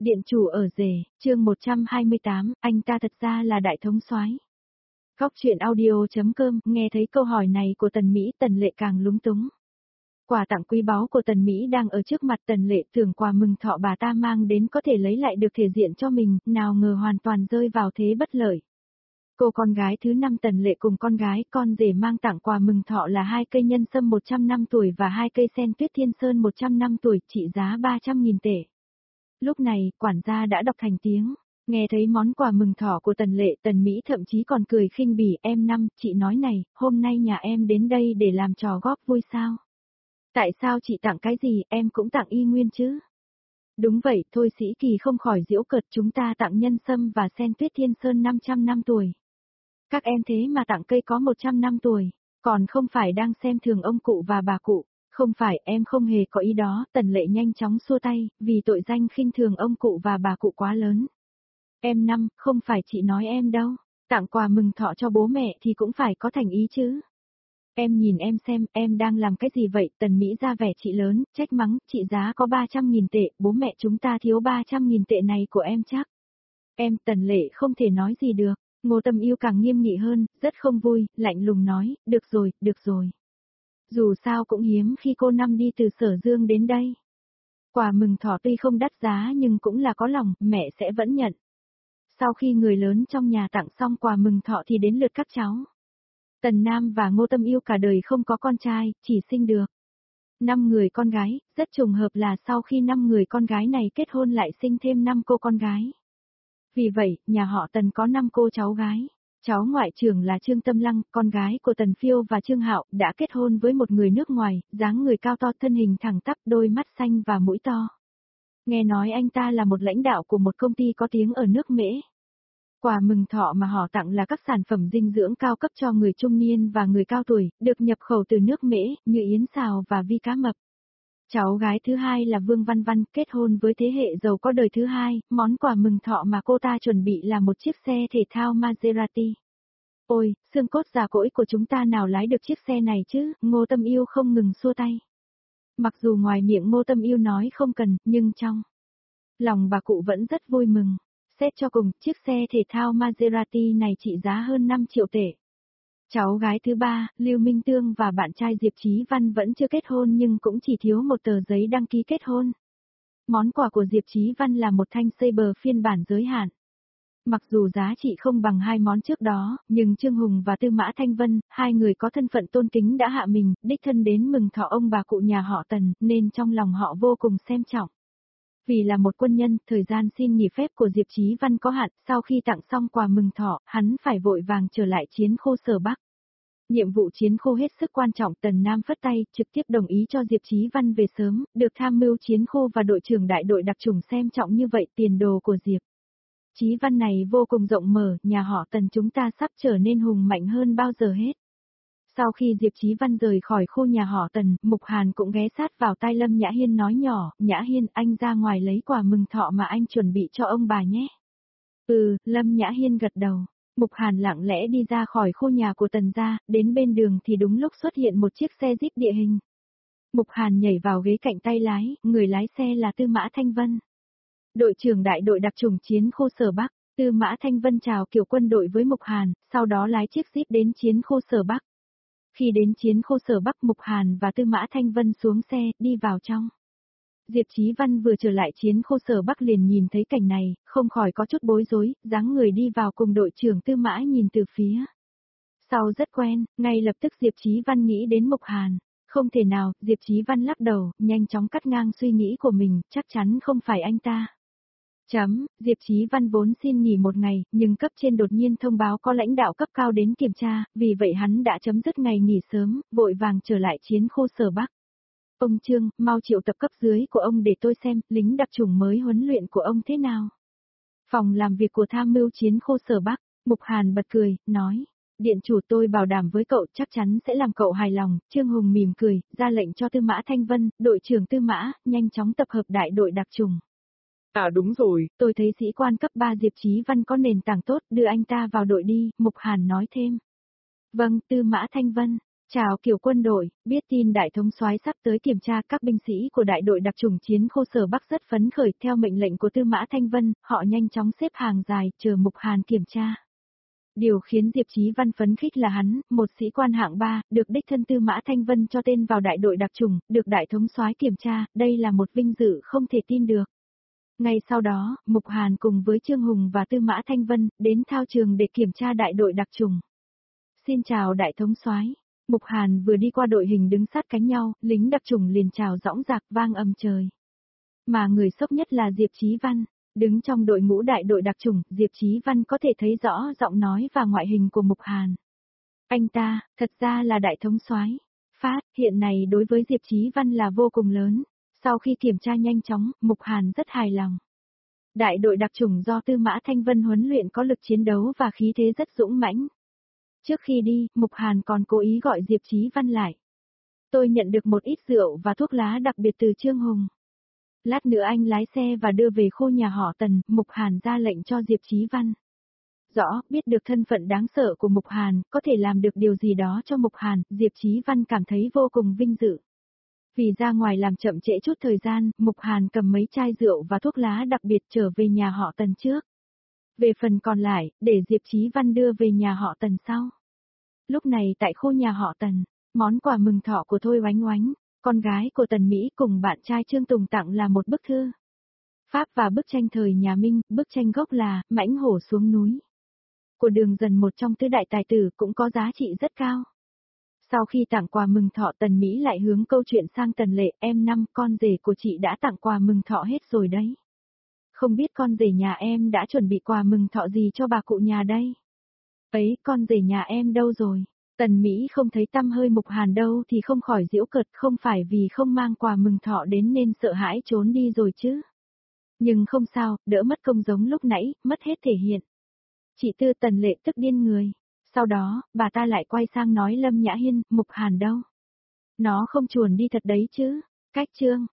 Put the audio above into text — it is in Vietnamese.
Điện chủ ở rể, chương 128, anh ta thật ra là đại thống soái. Góc truyện audio.com, nghe thấy câu hỏi này của Tần Mỹ, Tần Lệ càng lúng túng. Quà tặng quý báu của Tần Mỹ đang ở trước mặt Tần Lệ, tưởng quà mừng thọ bà ta mang đến có thể lấy lại được thể diện cho mình, nào ngờ hoàn toàn rơi vào thế bất lợi. Cô con gái thứ 5 Tần Lệ cùng con gái con rể mang tặng quà mừng thọ là 2 cây nhân sâm 100 năm tuổi và 2 cây sen tuyết thiên sơn 100 năm tuổi, trị giá 300.000 tệ. Lúc này, quản gia đã đọc thành tiếng. Nghe thấy món quà mừng thọ của Tần Lệ, Tần Mỹ thậm chí còn cười khinh bỉ, em Năm, chị nói này, hôm nay nhà em đến đây để làm trò góp vui sao? Tại sao chị tặng cái gì, em cũng tặng y nguyên chứ? Đúng vậy, thôi Sĩ Kỳ không khỏi giễu cợt, chúng ta tặng nhân sâm và sen tuyết thiên sơn 500 năm tuổi. Các em thế mà tặng cây có 100 năm tuổi, còn không phải đang xem thường ông cụ và bà cụ. Không phải, em không hề có ý đó, Tần Lệ nhanh chóng xua tay, vì tội danh khinh thường ông cụ và bà cụ quá lớn. Em Năm, không phải chị nói em đâu, tặng quà mừng thọ cho bố mẹ thì cũng phải có thành ý chứ. Em nhìn em xem, em đang làm cái gì vậy? Tần Mỹ ra vẻ chị lớn, trách mắng, trị giá có 300.000 tệ, bố mẹ chúng ta thiếu 300.000 tệ này của em chắc. Em, Tần Lệ không thể nói gì được. Ngô Tâm Yêu càng nghiêm nghị hơn, rất không vui, lạnh lùng nói, được rồi, được rồi. Dù sao cũng hiếm khi cô Năm đi từ Sở Dương đến đây. Quà mừng thọ tuy không đắt giá nhưng cũng là có lòng, mẹ sẽ vẫn nhận. Sau khi người lớn trong nhà tặng xong quà mừng thọ thì đến lượt các cháu. Tần Nam và Ngô Tâm Yêu cả đời không có con trai, chỉ sinh được 5 người con gái, rất trùng hợp là sau khi 5 người con gái này kết hôn lại sinh thêm 5 cô con gái. Vì vậy, nhà họ Tần có 5 cô cháu gái. Cháu ngoại trưởng là Trương Tâm Lăng, con gái của Tần Phiêu và Trương Hạo, đã kết hôn với một người nước ngoài, dáng người cao to, thân hình thẳng tắp, đôi mắt xanh và mũi to. Nghe nói anh ta là một lãnh đạo của một công ty có tiếng ở nước Mễ. Quà mừng thọ mà họ tặng là các sản phẩm dinh dưỡng cao cấp cho người trung niên và người cao tuổi, được nhập khẩu từ nước Mễ, như yến xào và vi cá mập. Cháu gái thứ hai là Vương Văn Văn, kết hôn với thế hệ giàu có đời thứ hai, món quà mừng thọ mà cô ta chuẩn bị là một chiếc xe thể thao Maserati. Ôi, xương cốt già cỗi của chúng ta nào lái được chiếc xe này chứ, Ngô Tâm Yêu không ngừng xua tay. Mặc dù ngoài miệng Ngô Tâm Yêu nói không cần, nhưng trong lòng bà cụ vẫn rất vui mừng. Xét cho cùng, chiếc xe thể thao Maserati này trị giá hơn 5 triệu tệ. Cháu gái thứ ba, Lưu Minh Tương và bạn trai Diệp Chí Văn vẫn chưa kết hôn nhưng cũng chỉ thiếu một tờ giấy đăng ký kết hôn. Món quà của Diệp Chí Văn là một thanh Saber phiên bản giới hạn. Mặc dù giá trị không bằng hai món trước đó, nhưng Trương Hùng và Tư Mã Thanh Vân, hai người có thân phận tôn kính đã hạ mình, đích thân đến mừng thọ ông bà cụ nhà họ Tần, nên trong lòng họ vô cùng xem trọng. Vì là một quân nhân, thời gian xin nghỉ phép của Diệp Chí Văn có hạn, sau khi tặng xong quà mừng thọ, hắn phải vội vàng trở lại chiến khu Sở Bắc. Nhiệm vụ chiến khu hết sức quan trọng, Tần Nam phất tay, trực tiếp đồng ý cho Diệp Chí Văn về sớm, được tham mưu chiến khu và đội trưởng đại đội đặc chủng xem trọng như vậy tiền đồ của Diệp Chí Văn này vô cùng rộng mở, nhà họ Tần chúng ta sắp trở nên hùng mạnh hơn bao giờ hết. Sau khi Diệp Chí Văn rời khỏi khu nhà họ Tần, Mục Hàn cũng ghé sát vào tai Lâm Nhã Hiên nói nhỏ, Nhã Hiên anh ra ngoài lấy quà mừng thọ mà anh chuẩn bị cho ông bà nhé. Lâm Nhã Hiên gật đầu. Mục Hàn lặng lẽ đi ra khỏi khu nhà của Tần gia, đến bên đường thì đúng lúc xuất hiện một chiếc xe Jeep địa hình. Mục Hàn nhảy vào ghế cạnh tay lái, người lái xe là Tư Mã Thanh Vân. Đội trưởng đại đội đặc chủng chiến khu Sở Bắc, Tư Mã Thanh Vân chào kiểu quân đội với Mục Hàn, sau đó lái chiếc Jeep đến chiến khu Sở Bắc. Khi đến chiến khu Sở Bắc, Mục Hàn và Tư Mã Thanh Vân xuống xe, đi vào trong. Diệp Chí Văn vừa trở lại chiến khu Sở Bắc liền nhìn thấy cảnh này, không khỏi có chút bối rối, dáng người đi vào cùng đội trưởng Tư Mã nhìn từ phía sau rất quen, ngay lập tức Diệp Chí Văn nghĩ đến Mục Hàn. Không thể nào, Diệp Chí Văn lắc đầu, nhanh chóng cắt ngang suy nghĩ của mình, chắc chắn không phải anh ta. Diệp Chí Văn vốn xin nghỉ một ngày, nhưng cấp trên đột nhiên thông báo có lãnh đạo cấp cao đến kiểm tra, vì vậy hắn đã chấm dứt ngày nghỉ sớm, vội vàng trở lại chiến khu Sở Bắc. Ông Trương, mau triệu tập cấp dưới của ông để tôi xem, lính đặc chủng mới huấn luyện của ông thế nào. Phòng làm việc của tham mưu chiến khu Sở Bắc, Mục Hàn bật cười, nói, điện chủ tôi bảo đảm với cậu chắc chắn sẽ làm cậu hài lòng. Trương Hùng mỉm cười, ra lệnh cho Tư Mã Thanh Vân, đội trưởng Tư Mã, nhanh chóng tập hợp đại đội đặc chủng. À đúng rồi, tôi thấy sĩ quan cấp 3 Diệp Chí Văn có nền tảng tốt, đưa anh ta vào đội đi, Mục Hàn nói thêm. Vâng, Tư Mã Thanh Vân. Chào Kiều quân đội, biết tin đại thống soái sắp tới kiểm tra, các binh sĩ của đại đội đặc chủng chiến khô sở Bắc rất phấn khởi. Theo mệnh lệnh của Tư Mã Thanh Vân, họ nhanh chóng xếp hàng dài, chờ Mục Hàn kiểm tra. Điều khiến Diệp Chí Văn phấn khích là hắn, một sĩ quan hạng 3, được đích thân Tư Mã Thanh Vân cho tên vào đại đội đặc chủng, được đại thống soái kiểm tra, đây là một vinh dự không thể tin được. Ngay sau đó, Mục Hàn cùng với Trương Hùng và Tư Mã Thanh Vân đến thao trường để kiểm tra đại đội đặc chủng. Xin chào đại thống soái. Mục Hàn vừa đi qua đội hình đứng sát cánh nhau, lính đặc chủng liền chào rõng rạc vang âm trời. Mà người sốc nhất là Diệp Chí Văn, đứng trong đội ngũ đại đội đặc chủng, Diệp Chí Văn có thể thấy rõ giọng nói và ngoại hình của Mục Hàn. Anh ta, thật ra là đại thống soái. Phát hiện này đối với Diệp Chí Văn là vô cùng lớn. Sau khi kiểm tra nhanh chóng, Mục Hàn rất hài lòng. Đại đội đặc chủng do Tư Mã Thanh Vân huấn luyện có lực chiến đấu và khí thế rất dũng mãnh. Trước khi đi, Mục Hàn còn cố ý gọi Diệp Chí Văn lại. Tôi nhận được một ít rượu và thuốc lá đặc biệt từ Trương Hùng. Lát nữa anh lái xe và đưa về khu nhà họ Tần, Mục Hàn ra lệnh cho Diệp Chí Văn. Rõ, biết được thân phận đáng sợ của Mục Hàn, có thể làm được điều gì đó cho Mục Hàn, Diệp Chí Văn cảm thấy vô cùng vinh dự. Vì ra ngoài làm chậm trễ chút thời gian, Mục Hàn cầm mấy chai rượu và thuốc lá đặc biệt trở về nhà họ Tần trước. Về phần còn lại, để Diệp Chí Văn đưa về nhà họ Tần sau. Lúc này tại khu nhà họ Tần, món quà mừng thọ của Thôi Oánh Oánh, con gái của Tần Mỹ cùng bạn trai Trương Tùng tặng là một bức thư Pháp và bức tranh thời nhà Minh, bức tranh gốc là Mãnh hổ xuống núi. Của Đường Dần, một trong tứ đại tài tử, cũng có giá trị rất cao. Sau khi tặng quà mừng thọ, Tần Mỹ lại hướng câu chuyện sang Tần Lệ, em Năm, con rể của chị đã tặng quà mừng thọ hết rồi đấy. Không biết con rể nhà em đã chuẩn bị quà mừng thọ gì cho bà cụ nhà đây? Ấy, con rể nhà em đâu rồi? Tần Mỹ không thấy tăm hơi Mục Hàn đâu thì không khỏi giễu cợt, không phải vì không mang quà mừng thọ đến nên sợ hãi trốn đi rồi chứ. Nhưng không sao, đỡ mất công giống lúc nãy, mất hết thể hiện. Chị Tư Tần Lệ tức điên người. Sau đó, bà ta lại quay sang nói Lâm Nhã Hiên, Mục Hàn đâu? Nó không chuồn đi thật đấy chứ. Cách chương.